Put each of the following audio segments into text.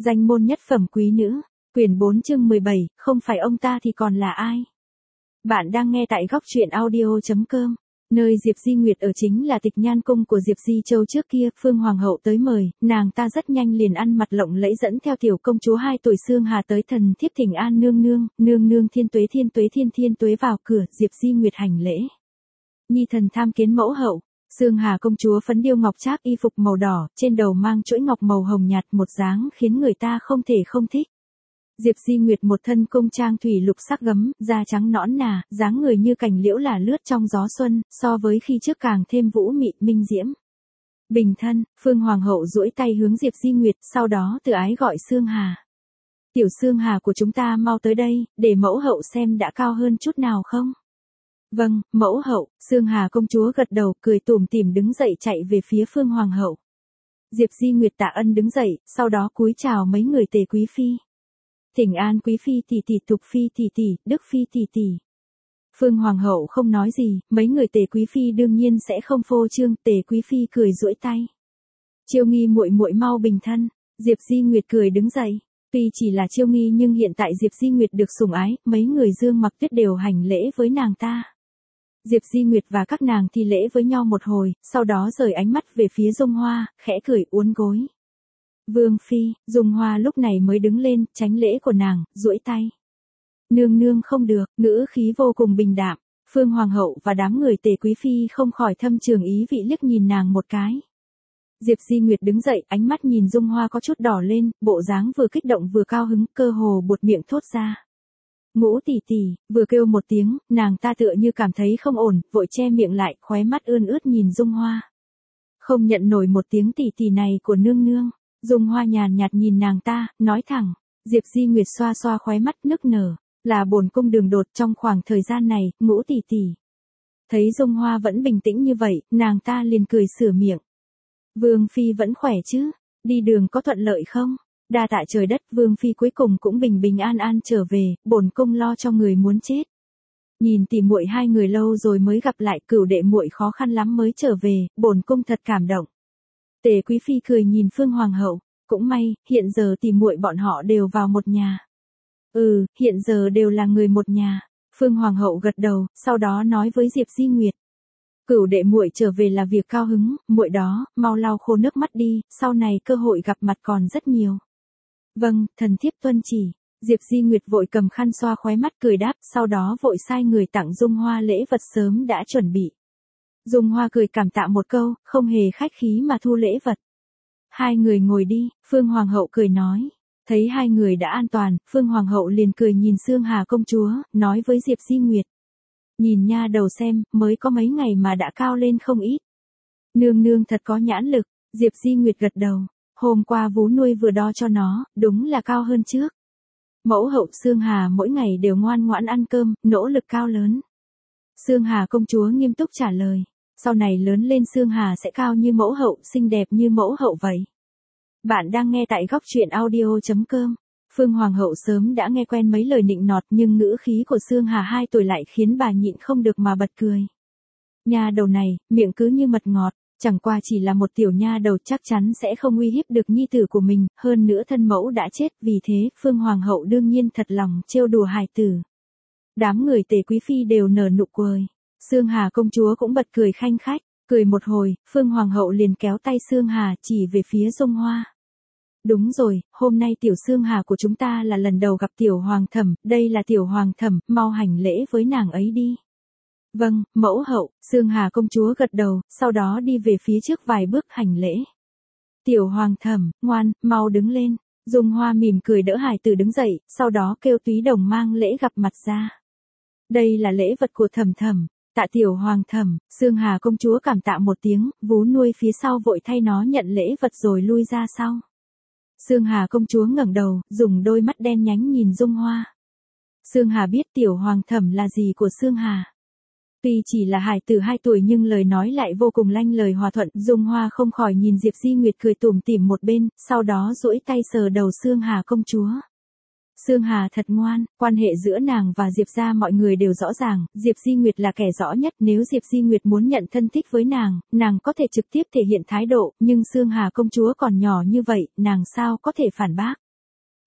Danh môn nhất phẩm quý nữ, quyển 4 chương 17, không phải ông ta thì còn là ai? Bạn đang nghe tại góc truyện audio.com. Nơi Diệp Di Nguyệt ở chính là Tịch Nhan cung của Diệp Di Châu trước kia, Phương Hoàng hậu tới mời, nàng ta rất nhanh liền ăn mặc lộng lẫy dẫn theo tiểu công chúa 2 tuổi Sương Hà tới thần thiếp thỉnh an nương nương, nương nương thiên tuế thiên tuế vào cửa, Diệp Di Nguyệt hành lễ. Nhi thần tham kiến mẫu hậu. Sương Hà công chúa phấn điêu ngọc trác y phục màu đỏ, trên đầu mang chuỗi ngọc màu hồng nhạt, một dáng khiến người ta không thể không thích. Diệp Di Nguyệt một thân cung trang thủy lục sắc gấm, da trắng nõn nà, dáng người như cành liễu là lướt trong gió xuân, so với khi trước càng thêm vũ mị minh diễm. Bình thân, Phương Hoàng hậu duỗi tay hướng Diệp Di Nguyệt, sau đó từ ái gọi Sương Hà. Tiểu Sương Hà của chúng ta mau tới đây, để mẫu hậu xem đã cao hơn chút nào không? Vâng, mẫu hậu. Sương Hà công chúa gật đầu, cười tủm tỉm đứng dậy chạy về phía Phương Hoàng hậu. Diệp Di Nguyệt tạ ân đứng dậy, sau đó cúi chào mấy người Tề quý phi. Thỉnh an quý phi tỷ tỷ, Tục phi tỷ tỷ, Đức phi tỷ tỷ. Phương Hoàng hậu không nói gì, mấy người Tề quý phi đương nhiên sẽ không phô trương. Tề quý phi cười duỗi tay. Chiêu Nghi muội muội mau bình thân. Diệp Di Nguyệt cười đứng dậy. Tuy chỉ là Chiêu Nghi nhưng hiện tại Diệp Di Nguyệt được sủng ái, mấy người Dương Mặc Tuyết đều hành lễ với nàng ta. Diệp Di Nguyệt và các nàng thi lễ với nhau một hồi, sau đó rời ánh mắt về phía Dung Hoa, khẽ cười uốn gối. Vương phi, Dung Hoa lúc này mới đứng lên, tránh lễ của nàng, duỗi tay. Nương nương không được, ngữ khí vô cùng bình đạm. Phương Hoàng hậu và đám người Tề quý phi không khỏi thâm trường ý vị liếc nhìn nàng một cái. Diệp Di Nguyệt đứng dậy, ánh mắt nhìn Dung Hoa có chút đỏ lên, bộ dáng vừa kích động vừa cao hứng, cơ hồ buột miệng thốt ra. Ngũ tỷ tỷ, vừa kêu một tiếng, nàng ta tựa như cảm thấy không ổn, vội che miệng lại, khóe mắt ươn ướt nhìn Dung Hoa. Không nhận nổi một tiếng tỷ tỷ này của nương nương. Dung Hoa nhàn nhạt nhìn nàng ta, nói thẳng. Diệp Di Nguyệt xoa xoa khóe mắt nức nở, là bổn cung đường đột trong khoảng thời gian này, Ngũ tỷ tỷ. Thấy Dung Hoa vẫn bình tĩnh như vậy, nàng ta liền cười sửa miệng. Vương phi vẫn khỏe chứ, đi đường có thuận lợi không? Đa tạ trời đất, Vương phi cuối cùng cũng bình bình an an trở về, bổn cung lo cho người muốn chết. Nhìn tỉ muội hai người lâu rồi mới gặp lại, Cửu đệ muội khó khăn lắm mới trở về, bổn cung thật cảm động. Tề quý phi cười nhìn Phương Hoàng hậu, cũng may, hiện giờ tỉ muội bọn họ đều vào một nhà. Hiện giờ đều là người một nhà. Phương Hoàng hậu gật đầu, sau đó nói với Diệp Di Nguyệt. Cửu đệ muội trở về là việc cao hứng, muội đó, mau lau khô nước mắt đi, sau này cơ hội gặp mặt còn rất nhiều. Vâng, thần thiếp tuân chỉ. Diệp Di Nguyệt vội cầm khăn xoa khóe mắt cười đáp, sau đó vội sai người tặng Dung Hoa lễ vật sớm đã chuẩn bị. Dung Hoa cười cảm tạ một câu, không hề khách khí mà thu lễ vật. Hai người ngồi đi, Phương Hoàng hậu cười nói. Thấy hai người đã an toàn, Phương Hoàng hậu liền cười nhìn Sương Hà công chúa, nói với Diệp Di Nguyệt. Nhìn nha đầu xem, mới có mấy ngày mà đã cao lên không ít. Nương nương thật có nhãn lực. Diệp Di Nguyệt gật đầu. Hôm qua vú nuôi vừa đo cho nó, đúng là cao hơn trước. Mẫu hậu Sương Hà mỗi ngày đều ngoan ngoãn ăn cơm, nỗ lực cao lớn. Sương Hà công chúa nghiêm túc trả lời. Sau này lớn lên Sương Hà sẽ cao như mẫu hậu, xinh đẹp như mẫu hậu vậy. Bạn đang nghe tại góc truyện audio.com. Phương Hoàng hậu sớm đã nghe quen mấy lời nịnh nọt, nhưng ngữ khí của Sương Hà 2 tuổi lại khiến bà nhịn không được mà bật cười. Nha đầu này, miệng cứ như mật ngọt, chẳng qua chỉ là một tiểu nha đầu, chắc chắn sẽ không uy hiếp được nhi tử của mình, hơn nữa thân mẫu đã chết, vì thế, Phương Hoàng hậu đương nhiên thật lòng trêu đùa hài tử. Đám người Tề quý phi đều nở nụ cười. Sương Hà công chúa cũng bật cười khanh khách, cười một hồi, Phương Hoàng hậu liền kéo tay Sương Hà chỉ về phía Dung Hoa. Đúng rồi, hôm nay tiểu Sương Hà của chúng ta là lần đầu gặp tiểu hoàng thẩm, đây là tiểu hoàng thẩm, mau hành lễ với nàng ấy đi. Vâng, mẫu hậu. Sương Hà công chúa gật đầu, sau đó đi về phía trước vài bước hành lễ. Tiểu hoàng thẩm, ngoan, mau đứng lên. Dung Hoa mỉm cười đỡ hài tử đứng dậy, sau đó kêu túy đồng mang lễ gặp mặt ra. Đây là lễ vật của thẩm thẩm. Tạ tiểu hoàng thẩm. Sương Hà công chúa cảm tạ một tiếng, vú nuôi phía sau vội thay nó nhận lễ vật rồi lui ra sau. Sương Hà công chúa ngẩng đầu, dùng đôi mắt đen nhánh nhìn Dung Hoa. Sương Hà biết tiểu hoàng thẩm là gì của Sương Hà. Tuy chỉ là hài tử 2 tuổi nhưng lời nói lại vô cùng lanh lời hòa thuận, Dung Hoa không khỏi nhìn Diệp Di Nguyệt cười tủm tỉm một bên, sau đó duỗi tay sờ đầu Sương Hà công chúa. Sương Hà thật ngoan, quan hệ giữa nàng và Diệp gia mọi người đều rõ ràng, Diệp Di Nguyệt là kẻ rõ nhất, nếu Diệp Di Nguyệt muốn nhận thân thích với nàng có thể trực tiếp thể hiện thái độ, nhưng Sương Hà công chúa còn nhỏ như vậy, nàng sao có thể phản bác.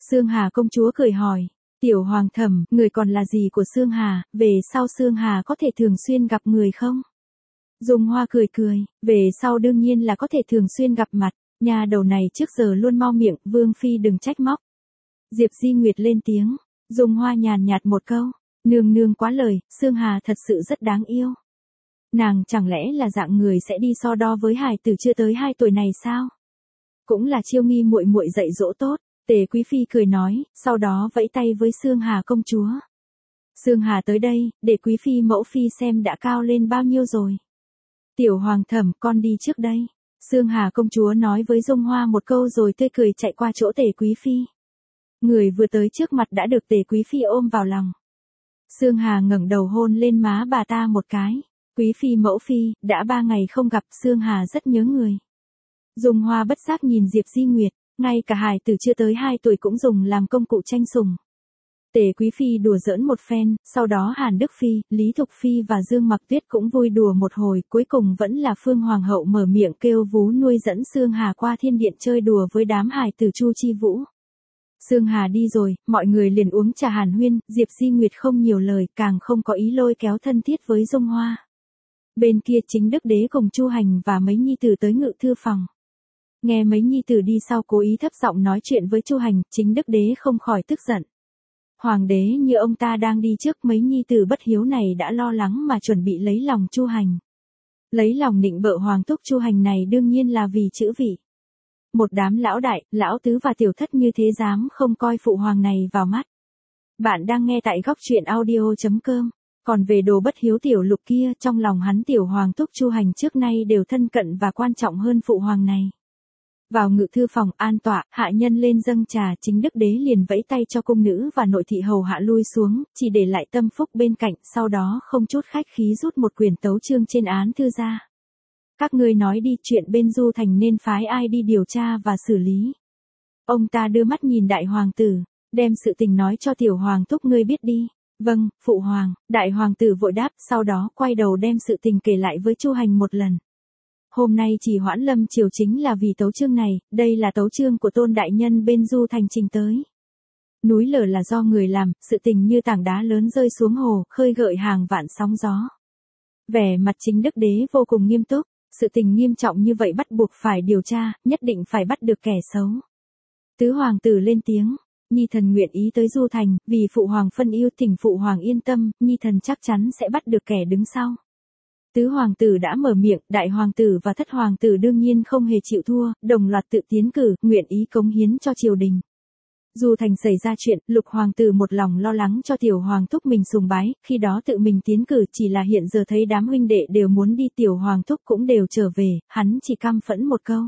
Xương Hà công chúa cười hỏi, tiểu hoàng thẩm, người còn là gì của Xương Hà, về sau Xương Hà có thể thường xuyên gặp người không? Dung Hoa cười cười, về sau đương nhiên là có thể thường xuyên gặp mặt, nhà đầu này trước giờ luôn mau miệng, Vương Phi đừng trách móc. Diệp Di Nguyệt lên tiếng, Dung Hoa nhàn nhạt một câu, nương nương quá lời, Xương Hà thật sự rất đáng yêu. Nàng chẳng lẽ là dạng người sẽ đi so đo với hài tử chưa tới 2 tuổi này sao? Cũng là Chiêu Nghi muội muội dạy dỗ tốt, Tề Quý Phi cười nói, sau đó vẫy tay với Xương Hà công chúa. Xương Hà tới đây, để Quý Phi mẫu Phi xem đã cao lên bao nhiêu rồi. Tiểu hoàng thẩm, con đi trước đây. Xương Hà công chúa nói với Dung Hoa một câu rồi tươi cười chạy qua chỗ Tề Quý Phi. Người vừa tới trước mặt đã được Tề Quý Phi ôm vào lòng. Xương Hà ngẩng đầu hôn lên má bà ta một cái. Quý Phi mẫu Phi, đã 3 ngày không gặp, Xương Hà rất nhớ người. Dung Hoa bất giác nhìn Diệp Di Nguyệt, ngay cả hài tử chưa tới 2 tuổi cũng dùng làm công cụ tranh sủng. Tề Quý Phi đùa giỡn một phen, sau đó Hàn Đức Phi, Lý Thục Phi và Dương Mặc Tuyết cũng vui đùa một hồi, cuối cùng vẫn là Phương Hoàng hậu mở miệng kêu vú nuôi dẫn Xương Hà qua thiên điện chơi đùa với đám hài tử Chu Chi Vũ. Xương Hà đi rồi, mọi người liền uống trà hàn huyên, Diệp Di Nguyệt không nhiều lời, càng không có ý lôi kéo thân thiết với Dung Hoa. Bên kia Chính Đức Đế cùng Chu Hành và mấy nhi tử tới ngự thư phòng. Nghe mấy nhi tử đi sau cố ý thấp giọng nói chuyện với Chu Hành, Chính Đức Đế không khỏi tức giận. Hoàng đế như ông ta đang đi trước, mấy nhi tử bất hiếu này đã lo lắng mà chuẩn bị lấy lòng Chu Hành. Lấy lòng nịnh bợ hoàng thúc Chu Hành này đương nhiên là vì chữ vị. Một đám lão đại, lão tứ và tiểu thất như thế dám không coi phụ hoàng này vào mắt. Bạn đang nghe tại góc truyện audio.com. Còn về đồ bất hiếu tiểu lục kia, trong lòng hắn tiểu hoàng thúc Chu Hành trước nay đều thân cận và quan trọng hơn phụ hoàng này. Vào ngự thư phòng an tọa, hạ nhân lên dâng trà, Chính Đức Đế liền vẫy tay cho cung nữ và nội thị hầu hạ lui xuống, chỉ để lại Tâm Phúc bên cạnh, sau đó không chút khách khí rút một quyển tấu chương trên án thư ra. Các ngươi nói đi, chuyện bên Du Thành nên phái ai đi điều tra và xử lý. Ông ta đưa mắt nhìn đại hoàng tử, đem sự tình nói cho tiểu hoàng thúc ngươi biết đi. Vâng, phụ hoàng, đại hoàng tử vội đáp, sau đó quay đầu đem sự tình kể lại với Chu Hành một lần. Hôm nay chỉ hoãn lâm triều chính là vì tấu chương này, đây là tấu chương của Tôn đại nhân bên Du Thành trình tới. Núi lở là do người làm, sự tình như tảng đá lớn rơi xuống hồ, khơi gợi hàng vạn sóng gió. Vẻ mặt Chính Đức Đế vô cùng nghiêm túc, sự tình nghiêm trọng như vậy bắt buộc phải điều tra, nhất định phải bắt được kẻ xấu. Tứ hoàng tử lên tiếng, Nhi thần nguyện ý tới Du Thành, vì phụ hoàng phân yêu, thỉnh phụ hoàng yên tâm, Nhi thần chắc chắn sẽ bắt được kẻ đứng sau. Tứ hoàng tử đã mở miệng, đại hoàng tử và thất hoàng tử đương nhiên không hề chịu thua, đồng loạt tự tiến cử, nguyện ý cống hiến cho triều đình. Du Thành xảy ra chuyện, lục hoàng tử một lòng lo lắng cho tiểu hoàng thúc mình sùng bái, khi đó tự mình tiến cử, chỉ là hiện giờ thấy đám huynh đệ đều muốn đi, tiểu hoàng thúc cũng đều trở về, hắn chỉ căm phẫn một câu.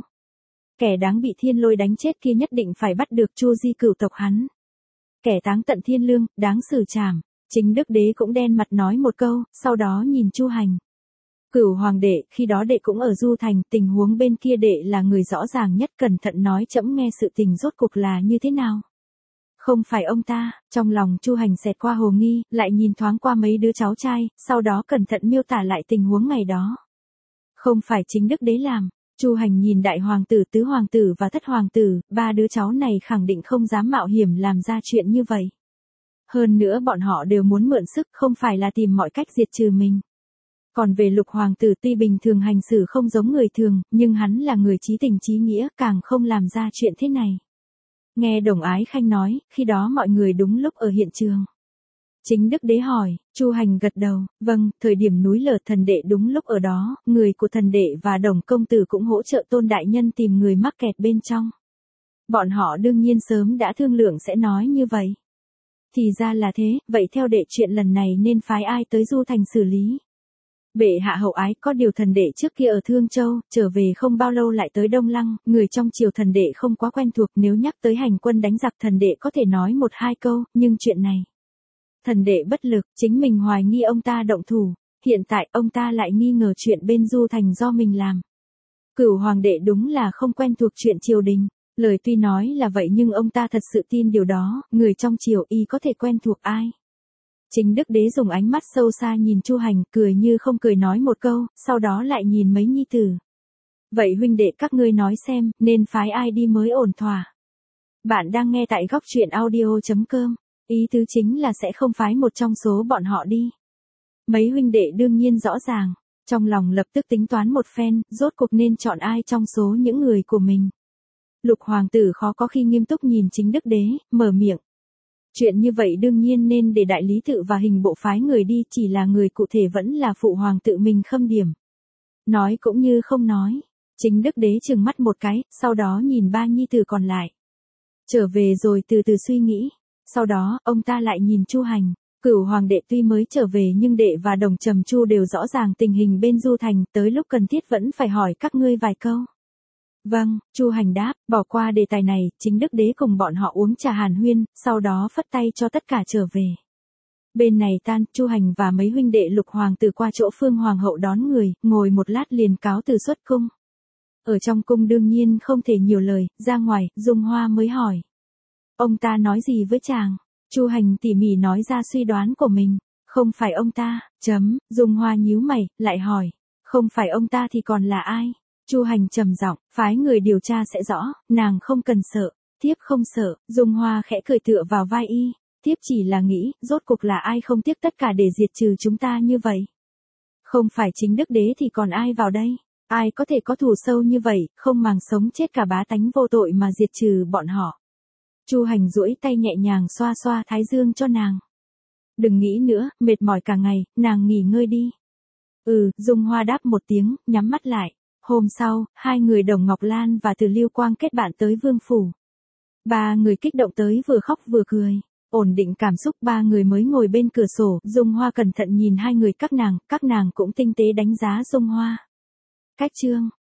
Kẻ đáng bị thiên lôi đánh chết kia nhất định phải bắt được, Chu Di cửu tộc hắn. Kẻ táng tận thiên lương, đáng xử trảm. Chính Đức Đế cũng đen mặt nói một câu, sau đó nhìn Chu Hành. Cửu hoàng đệ, khi đó đệ cũng ở Du Thành, tình huống bên kia đệ là người rõ ràng nhất, cẩn thận nói trẫm nghe sự tình rốt cuộc là như thế nào. Không phải ông ta, trong lòng Chu Hành xẹt qua hồ nghi, lại nhìn thoáng qua mấy đứa cháu trai, sau đó cẩn thận miêu tả lại tình huống ngày đó. Không phải Chính Đức Đế làm. Chu Hành nhìn đại hoàng tử, tứ hoàng tử và thất hoàng tử, 3 đứa cháu này khẳng định không dám mạo hiểm làm ra chuyện như vậy. Hơn nữa bọn họ đều muốn mượn sức, không phải là tìm mọi cách diệt trừ mình. Còn về lục hoàng tử tuy bình thường hành xử không giống người thường, nhưng hắn là người chí tình chí nghĩa, càng không làm ra chuyện thế này. Nghe Đồng Ái Khanh nói, khi đó mọi người đúng lúc ở hiện trường. Chính Đức Đế hỏi, Chu Hành gật đầu, vâng, thời điểm núi lở thần đệ đúng lúc ở đó, người của thần đệ và Đồng công tử cũng hỗ trợ Tôn đại nhân tìm người mắc kẹt bên trong. Bọn họ đương nhiên sớm đã thương lượng sẽ nói như vậy. Thì ra là thế, vậy theo đệ chuyện lần này nên phái ai tới Du Thành xử lý? Bệ hạ hậu ái, có điều thần đệ trước kia ở Thương Châu, trở về không bao lâu lại tới Đông Lăng, người trong triều thần đệ không quá quen thuộc, nếu nhắc tới hành quân đánh giặc thần đệ có thể nói 1-2 câu, nhưng chuyện này. Thần đệ bất lực, chính mình hoài nghi ông ta động thủ, hiện tại ông ta lại nghi ngờ chuyện bên Du Thành do mình làm. Cửu hoàng đệ đúng là không quen thuộc chuyện triều đình, lời tuy nói là vậy nhưng ông ta thật sự tin điều đó, người trong triều y có thể quen thuộc ai. Chính Đức Đế dùng ánh mắt sâu xa nhìn Chu Hành, cười như không cười nói một câu, sau đó lại nhìn mấy nhi tử. Vậy huynh đệ các ngươi nói xem, nên phái ai đi mới ổn thỏa. Bạn đang nghe tại góc truyện audio.com. Ý tứ chính là sẽ không phái một trong số bọn họ đi. Mấy huynh đệ đương nhiên rõ ràng, trong lòng lập tức tính toán một phen, rốt cuộc nên chọn ai trong số những người của mình. Lục hoàng tử khó có khi nghiêm túc nhìn Chính Đức Đế, mở miệng. Chuyện như vậy đương nhiên nên để đại lý tự và hình bộ phái người đi, chỉ là người cụ thể vẫn là phụ hoàng tự mình khâm điểm. Nói cũng như không nói. Chính Đức Đế trừng mắt một cái, sau đó nhìn ba nhi tử còn lại. Trở về rồi từ từ suy nghĩ. Sau đó, ông ta lại nhìn Chu Hành. Cửu hoàng đệ tuy mới trở về nhưng đệ và Đồng Trầm Chu đều rõ ràng tình hình bên Du Thành, tới lúc cần thiết vẫn phải hỏi các ngươi vài câu. Vâng, Chu Hành đáp, bỏ qua đề tài này, Chính Đức Đế cùng bọn họ uống trà hàn huyên, sau đó phất tay cho tất cả trở về. Bên này tan, Chu Hành và mấy huynh đệ Lục hoàng tử qua chỗ Phương hoàng hậu đón người, ngồi một lát liền cáo từ xuất cung. Ở trong cung đương nhiên không thể nhiều lời, ra ngoài, Dung Hoa mới hỏi. Ông ta nói gì với chàng? Chu Hành tỉ mỉ nói ra suy đoán của mình. Không phải ông ta, Dung Hoa nhíu mày, lại hỏi. Không phải ông ta thì còn là ai? Chu Hành trầm giọng, phái người điều tra sẽ rõ, nàng không cần sợ. Thiếp không sợ, Dung Hoa khẽ cười tựa vào vai y. Thiếp chỉ là nghĩ, rốt cuộc là ai không tiếc tất cả để diệt trừ chúng ta như vậy? Không phải Chính Đức Đế thì còn ai vào đây? Ai có thể có thù sâu như vậy, không màng sống chết cả bá tánh vô tội mà diệt trừ bọn họ? Chu Hành duỗi tay nhẹ nhàng xoa xoa thái dương cho nàng. Đừng nghĩ nữa, mệt mỏi cả ngày, nàng nghỉ ngơi đi. Dung Hoa đáp một tiếng, nhắm mắt lại. Hôm sau, hai người Đồng Ngọc Lan và Từ Lưu Quang kết bạn tới Vương phủ. Ba người kích động tới vừa khóc vừa cười. Ổn định cảm xúc, ba người mới ngồi bên cửa sổ, Dung Hoa cẩn thận nhìn hai người các nàng cũng tinh tế đánh giá Dung Hoa. Cách chương